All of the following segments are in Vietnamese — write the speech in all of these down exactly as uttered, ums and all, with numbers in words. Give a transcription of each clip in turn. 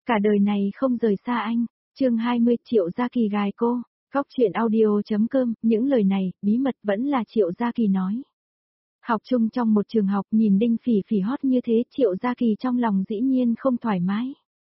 Cả đời này không rời xa anh. Chương hai mươi Triệu Gia Kỳ gài cô. Góc truyện audio chấm com, những lời này, bí mật vẫn là Triệu Gia Kỳ nói. Học chung trong một trường học, nhìn Đinh Phỉ Phỉ hot như thế, Triệu Gia Kỳ trong lòng dĩ nhiên không thoải mái.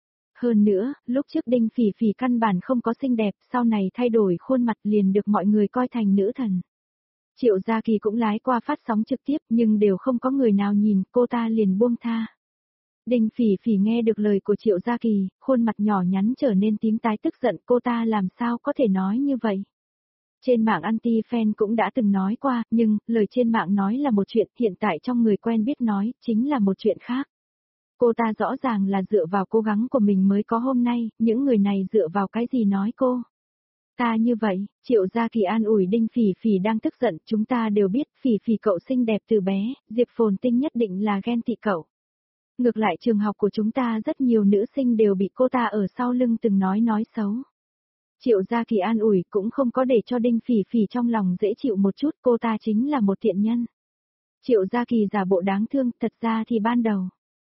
Hơn nữa, lúc trước Đinh Phỉ Phỉ căn bản không có xinh đẹp, sau này thay đổi khuôn mặt liền được mọi người coi thành nữ thần. Triệu Gia Kỳ cũng lái qua phát sóng trực tiếp nhưng đều không có người nào nhìn, cô ta liền buông tha. Đinh Phỉ Phỉ nghe được lời của Triệu Gia Kỳ, khuôn mặt nhỏ nhắn trở nên tím tái tức giận, cô ta làm sao có thể nói như vậy. Trên mạng anti-fan cũng đã từng nói qua, nhưng, lời trên mạng nói là một chuyện, hiện tại trong người quen biết nói, chính là một chuyện khác. Cô ta rõ ràng là dựa vào cố gắng của mình mới có hôm nay, những người này dựa vào cái gì nói cô. Ta như vậy, Triệu Gia Kỳ an ủi Đinh Phỉ Phỉ đang tức giận, chúng ta đều biết Phỉ Phỉ cậu xinh đẹp từ bé, Diệp Phồn Tinh nhất định là ghen tị cậu. Ngược lại trường học của chúng ta rất nhiều nữ sinh đều bị cô ta ở sau lưng từng nói nói xấu. Triệu Gia Kỳ an ủi cũng không có để cho Đinh Phỉ Phỉ trong lòng dễ chịu một chút, cô ta chính là một thiện nhân. Triệu Gia Kỳ giả bộ đáng thương, thật ra thì ban đầu.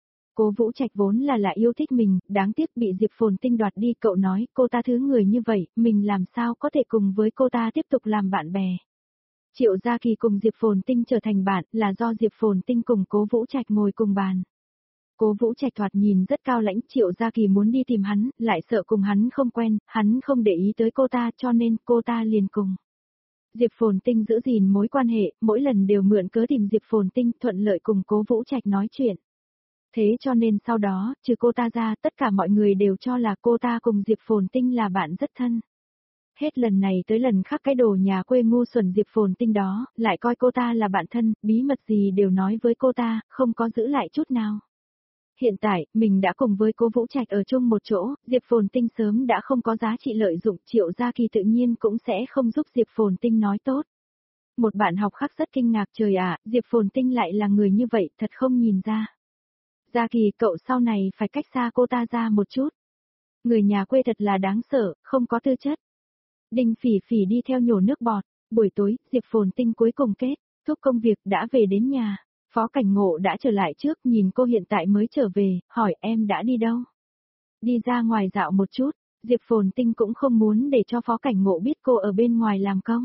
Cố Vũ Trạch vốn là là yêu thích mình, đáng tiếc bị Diệp Phồn Tinh đoạt đi, cậu nói, cô ta thứ người như vậy, mình làm sao có thể cùng với cô ta tiếp tục làm bạn bè. Triệu Gia Kỳ cùng Diệp Phồn Tinh trở thành bạn là do Diệp Phồn Tinh cùng Cố Vũ Trạch ngồi cùng bàn. Cố Vũ Trạch thoạt nhìn rất cao lãnh, Triệu Gia Kỳ muốn đi tìm hắn, lại sợ cùng hắn không quen, hắn không để ý tới cô ta cho nên cô ta liền cùng. Diệp Phồn Tinh giữ gìn mối quan hệ, mỗi lần đều mượn cớ tìm Diệp Phồn Tinh, thuận lợi cùng Cố Vũ Trạch nói chuyện. Thế cho nên sau đó, trừ cô ta ra, tất cả mọi người đều cho là cô ta cùng Diệp Phồn Tinh là bạn rất thân. Hết lần này tới lần khác cái đồ nhà quê ngu xuẩn Diệp Phồn Tinh đó, lại coi cô ta là bạn thân, bí mật gì đều nói với cô ta, không có giữ lại chút nào. Hiện tại, mình đã cùng với Cố Vũ Trạch ở chung một chỗ, Diệp Phồn Tinh sớm đã không có giá trị lợi dụng, Triệu Gia Kỳ tự nhiên cũng sẽ không giúp Diệp Phồn Tinh nói tốt. Một bạn học khác rất kinh ngạc, trời ạ, Diệp Phồn Tinh lại là người như vậy, thật không nhìn ra. Gia Kỳ, cậu sau này phải cách xa cô ta ra một chút. Người nhà quê thật là đáng sợ, không có tư chất. Đinh Phỉ Phỉ đi theo nhổ nước bọt, buổi tối, Diệp Phồn Tinh cuối cùng kết thúc công việc đã về đến nhà. Phó Cảnh Ngộ đã trở lại trước, nhìn cô hiện tại mới trở về, hỏi em đã đi đâu? Đi ra ngoài dạo một chút, Diệp Phồn Tinh cũng không muốn để cho Phó Cảnh Ngộ biết cô ở bên ngoài làm công.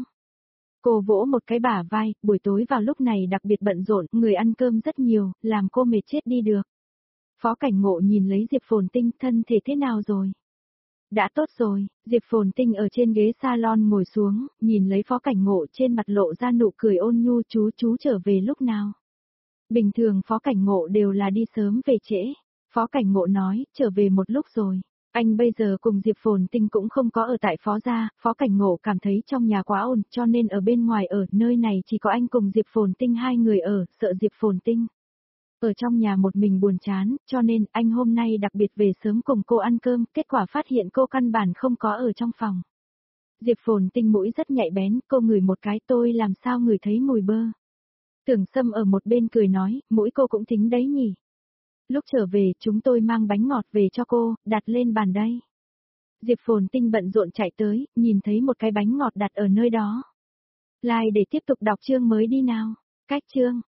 Cô vỗ một cái bả vai, buổi tối vào lúc này đặc biệt bận rộn, người ăn cơm rất nhiều, làm cô mệt chết đi được. Phó Cảnh Ngộ nhìn lấy Diệp Phồn Tinh, thân thể thế nào rồi? Đã tốt rồi, Diệp Phồn Tinh ở trên ghế salon ngồi xuống, nhìn lấy Phó Cảnh Ngộ trên mặt lộ ra nụ cười ôn nhu, chú chú trở về lúc nào? Bình thường Phó Cảnh Ngộ đều là đi sớm về trễ. Phó Cảnh Ngộ nói, trở về một lúc rồi. Anh bây giờ cùng Diệp Phồn Tinh cũng không có ở tại Phó gia, Phó Cảnh Ngộ cảm thấy trong nhà quá ồn, cho nên ở bên ngoài ở, nơi này chỉ có anh cùng Diệp Phồn Tinh hai người ở, sợ Diệp Phồn Tinh ở trong nhà một mình buồn chán, cho nên anh hôm nay đặc biệt về sớm cùng cô ăn cơm, kết quả phát hiện cô căn bản không có ở trong phòng. Diệp Phồn Tinh mũi rất nhạy bén, cô ngửi một cái, tôi làm sao ngửi thấy mùi bơ. Tưởng Sâm ở một bên cười nói, mũi cô cũng thính đấy nhỉ. Lúc trở về, chúng tôi mang bánh ngọt về cho cô, đặt lên bàn đây. Diệp Phồn Tinh bận rộn chạy tới, nhìn thấy một cái bánh ngọt đặt ở nơi đó. Like để tiếp tục đọc chương mới đi nào. Cách chương.